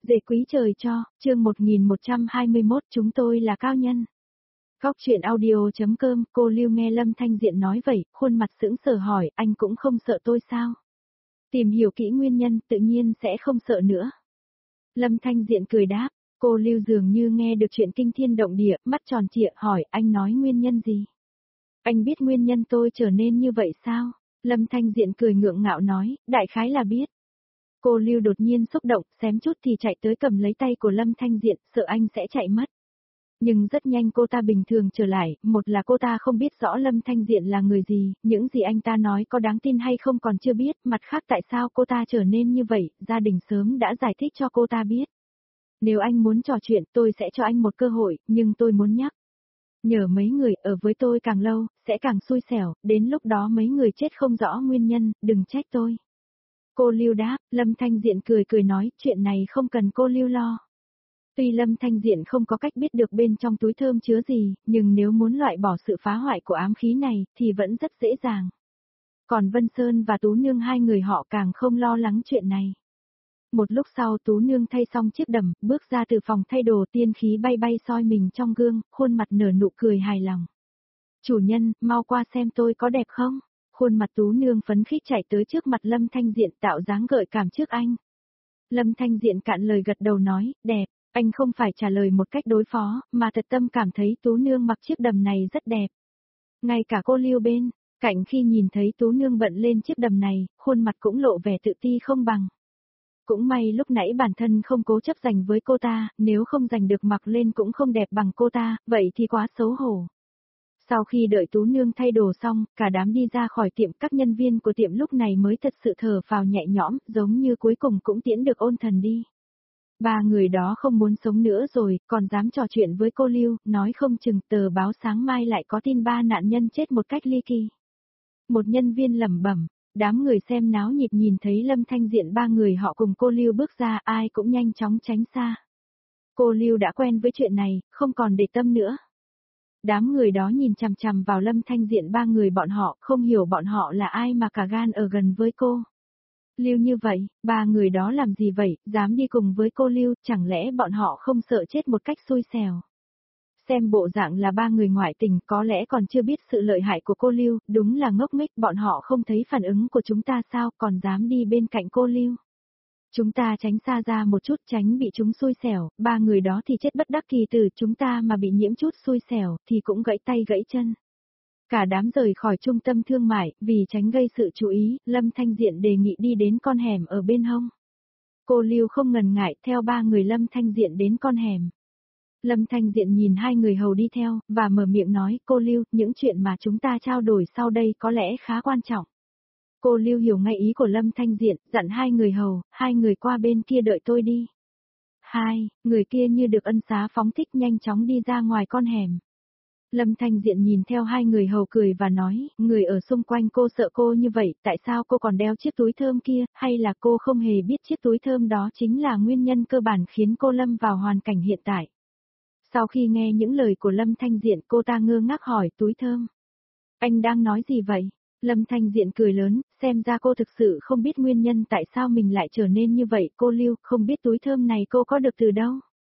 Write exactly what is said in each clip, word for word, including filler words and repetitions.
Dễ quý trời cho, chương một nghìn một trăm hai mươi mốt chúng tôi là cao nhân. Góc chuyện audio.com, cô Lưu nghe Lâm Thanh Diện nói vậy, khuôn mặt sững sờ hỏi, anh cũng không sợ tôi sao? Tìm hiểu kỹ nguyên nhân, tự nhiên sẽ không sợ nữa. Lâm Thanh Diện cười đáp, cô Lưu dường như nghe được chuyện kinh thiên động địa, mắt tròn trịa hỏi, anh nói nguyên nhân gì? Anh biết nguyên nhân tôi trở nên như vậy sao? Lâm Thanh Diện cười ngượng ngạo nói, đại khái là biết. Cô Lưu đột nhiên xúc động, xém chút thì chạy tới cầm lấy tay của Lâm Thanh Diện, sợ anh sẽ chạy mất. Nhưng rất nhanh cô ta bình thường trở lại, một là cô ta không biết rõ Lâm Thanh Diện là người gì, những gì anh ta nói có đáng tin hay không còn chưa biết, mặt khác tại sao cô ta trở nên như vậy, gia đình sớm đã giải thích cho cô ta biết. Nếu anh muốn trò chuyện tôi sẽ cho anh một cơ hội, nhưng tôi muốn nhắc. Nhờ mấy người ở với tôi càng lâu, sẽ càng xui xẻo, đến lúc đó mấy người chết không rõ nguyên nhân, đừng trách tôi. Cô Lưu đáp, Lâm Thanh Diện cười cười nói, chuyện này không cần cô Lưu lo. Tuy Lâm Thanh Diện không có cách biết được bên trong túi thơm chứa gì, nhưng nếu muốn loại bỏ sự phá hoại của ám khí này, thì vẫn rất dễ dàng. Còn Vân Sơn và Tú Nương hai người họ càng không lo lắng chuyện này. Một lúc sau Tú Nương thay xong chiếc đầm, bước ra từ phòng thay đồ, tiên khí bay bay soi mình trong gương, khuôn mặt nở nụ cười hài lòng. Chủ nhân, mau qua xem tôi có đẹp không? Khuôn mặt Tú Nương phấn khích chạy tới trước mặt Lâm Thanh Diện tạo dáng gợi cảm trước anh. Lâm Thanh Diện cạn lời gật đầu nói, đẹp, anh không phải trả lời một cách đối phó, mà thật tâm cảm thấy Tú Nương mặc chiếc đầm này rất đẹp. Ngay cả cô Lưu bên cạnh khi nhìn thấy Tú Nương bận lên chiếc đầm này, khuôn mặt cũng lộ vẻ tự ti không bằng. Cũng may lúc nãy bản thân không cố chấp giành với cô ta, nếu không giành được mặc lên cũng không đẹp bằng cô ta, vậy thì quá xấu hổ. Sau khi đợi Tú Nương thay đồ xong, cả đám đi ra khỏi tiệm, các nhân viên của tiệm lúc này mới thật sự thở phào nhẹ nhõm, giống như cuối cùng cũng tiễn được ôn thần đi. Ba người đó không muốn sống nữa rồi, còn dám trò chuyện với cô Lưu, nói không chừng tờ báo sáng mai lại có tin ba nạn nhân chết một cách ly kỳ. Một nhân viên lẩm bẩm, đám người xem náo nhiệt nhìn thấy Lâm Thanh Diện ba người họ cùng cô Lưu bước ra, ai cũng nhanh chóng tránh xa. Cô Lưu đã quen với chuyện này, không còn để tâm nữa. Đám người đó nhìn chằm chằm vào Lâm Thanh Diện ba người bọn họ, không hiểu bọn họ là ai mà cả gan ở gần với cô. Lưu như vậy, ba người đó làm gì vậy, dám đi cùng với cô Lưu, chẳng lẽ bọn họ không sợ chết một cách xui xẻo. Xem bộ dạng là ba người ngoại tình, có lẽ còn chưa biết sự lợi hại của cô Lưu, đúng là ngốc nghếch, bọn họ không thấy phản ứng của chúng ta sao, còn dám đi bên cạnh cô Lưu. Chúng ta tránh xa ra một chút, tránh bị chúng xui xẻo, ba người đó thì chết bất đắc kỳ tử, chúng ta mà bị nhiễm chút xui xẻo, thì cũng gãy tay gãy chân. Cả đám rời khỏi trung tâm thương mại, vì tránh gây sự chú ý, Lâm Thanh Diện đề nghị đi đến con hẻm ở bên hông. Cô Lưu không ngần ngại, theo ba người Lâm Thanh Diện đến con hẻm. Lâm Thanh Diện nhìn hai người hầu đi theo, và mở miệng nói, cô Lưu, những chuyện mà chúng ta trao đổi sau đây có lẽ khá quan trọng. Cô Lưu hiểu ngay ý của Lâm Thanh Diện, dặn hai người hầu, hai người qua bên kia đợi tôi đi. Hai, người kia như được ân xá phóng thích nhanh chóng đi ra ngoài con hẻm. Lâm Thanh Diện nhìn theo hai người hầu cười và nói, người ở xung quanh cô sợ cô như vậy, tại sao cô còn đeo chiếc túi thơm kia, hay là cô không hề biết chiếc túi thơm đó chính là nguyên nhân cơ bản khiến cô lâm vào hoàn cảnh hiện tại. Sau khi nghe những lời của Lâm Thanh Diện, cô ta ngơ ngác hỏi, túi thơm. Anh đang nói gì vậy? Lâm Thanh Diện cười lớn, xem ra cô thực sự không biết nguyên nhân tại sao mình lại trở nên như vậy, cô Lưu, không biết túi thơm này cô có được từ đâu?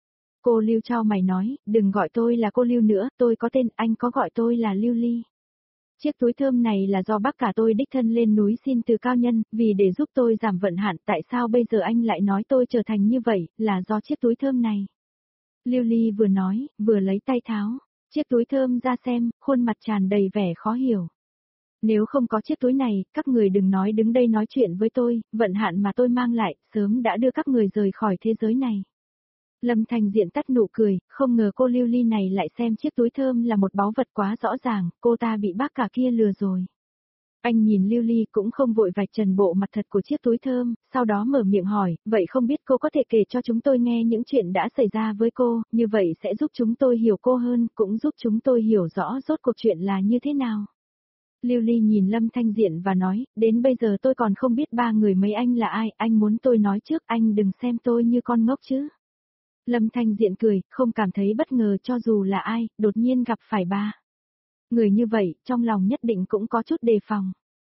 Cô Lưu chau mày nói, đừng gọi tôi là cô Lưu nữa, tôi có tên, anh có gọi tôi là Lưu Ly. Chiếc túi thơm này là do bác cả tôi đích thân lên núi xin từ cao nhân, vì để giúp tôi giảm vận hạn, tại sao bây giờ anh lại nói tôi trở thành như vậy, là do chiếc túi thơm này. Lưu Ly vừa nói, vừa lấy tay tháo chiếc túi thơm ra xem, khuôn mặt tràn đầy vẻ khó hiểu. Nếu không có chiếc túi này, các người đừng nói đứng đây nói chuyện với tôi, vận hạn mà tôi mang lại, sớm đã đưa các người rời khỏi thế giới này. Lâm Thanh Diện tắt nụ cười, không ngờ cô Lưu Ly này lại xem chiếc túi thơm là một báu vật quá rõ ràng, cô ta bị bác cả kia lừa rồi. Anh nhìn Lưu Ly cũng không vội vạch trần bộ mặt thật của chiếc túi thơm, sau đó mở miệng hỏi, vậy không biết cô có thể kể cho chúng tôi nghe những chuyện đã xảy ra với cô, như vậy sẽ giúp chúng tôi hiểu cô hơn, cũng giúp chúng tôi hiểu rõ rốt cuộc chuyện là như thế nào. Lưu Ly nhìn Lâm Thanh Diện và nói, đến bây giờ tôi còn không biết ba người mấy anh là ai, anh muốn tôi nói trước, anh đừng xem tôi như con ngốc chứ. Lâm Thanh Diện cười, không cảm thấy bất ngờ cho dù là ai, đột nhiên gặp phải ba người như vậy, trong lòng nhất định cũng có chút đề phòng.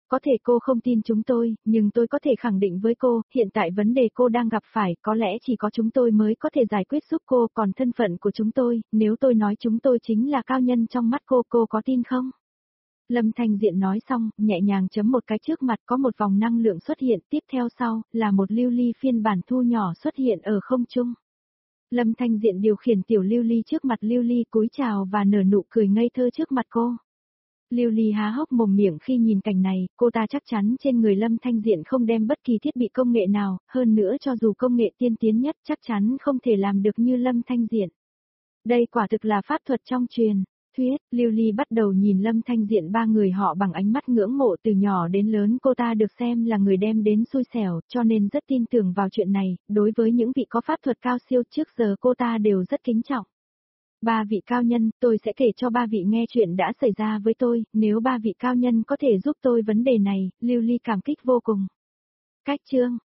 Có thể cô không tin chúng tôi, nhưng tôi có thể khẳng định với cô, hiện tại vấn đề cô đang gặp phải có lẽ chỉ có chúng tôi mới có thể giải quyết giúp cô, còn thân phận của chúng tôi, nếu tôi nói chúng tôi chính là cao nhân trong mắt cô, cô có tin không? Lâm Thanh Diện nói xong, nhẹ nhàng chấm một cái trước mặt có một vòng năng lượng xuất hiện, tiếp theo sau, là một lưu ly phiên bản thu nhỏ xuất hiện ở không trung. Lâm Thanh Diện điều khiển tiểu lưu ly trước mặt lưu ly cúi chào và nở nụ cười ngây thơ trước mặt cô. Lưu ly há hốc mồm miệng khi nhìn cảnh này, cô ta chắc chắn trên người Lâm Thanh Diện không đem bất kỳ thiết bị công nghệ nào, hơn nữa cho dù công nghệ tiên tiến nhất chắc chắn không thể làm được như Lâm Thanh Diện. Đây quả thực là pháp thuật trong truyền thuyết. Lưu ly bắt đầu nhìn Lâm Thanh Diện ba người họ bằng ánh mắt ngưỡng mộ, từ nhỏ đến lớn cô ta được xem là người đem đến xui xẻo, cho nên rất tin tưởng vào chuyện này, đối với những vị có pháp thuật cao siêu trước giờ cô ta đều rất kính trọng. Ba vị cao nhân, tôi sẽ kể cho ba vị nghe chuyện đã xảy ra với tôi, nếu ba vị cao nhân có thể giúp tôi vấn đề này, Lưu ly cảm kích vô cùng. Cách chương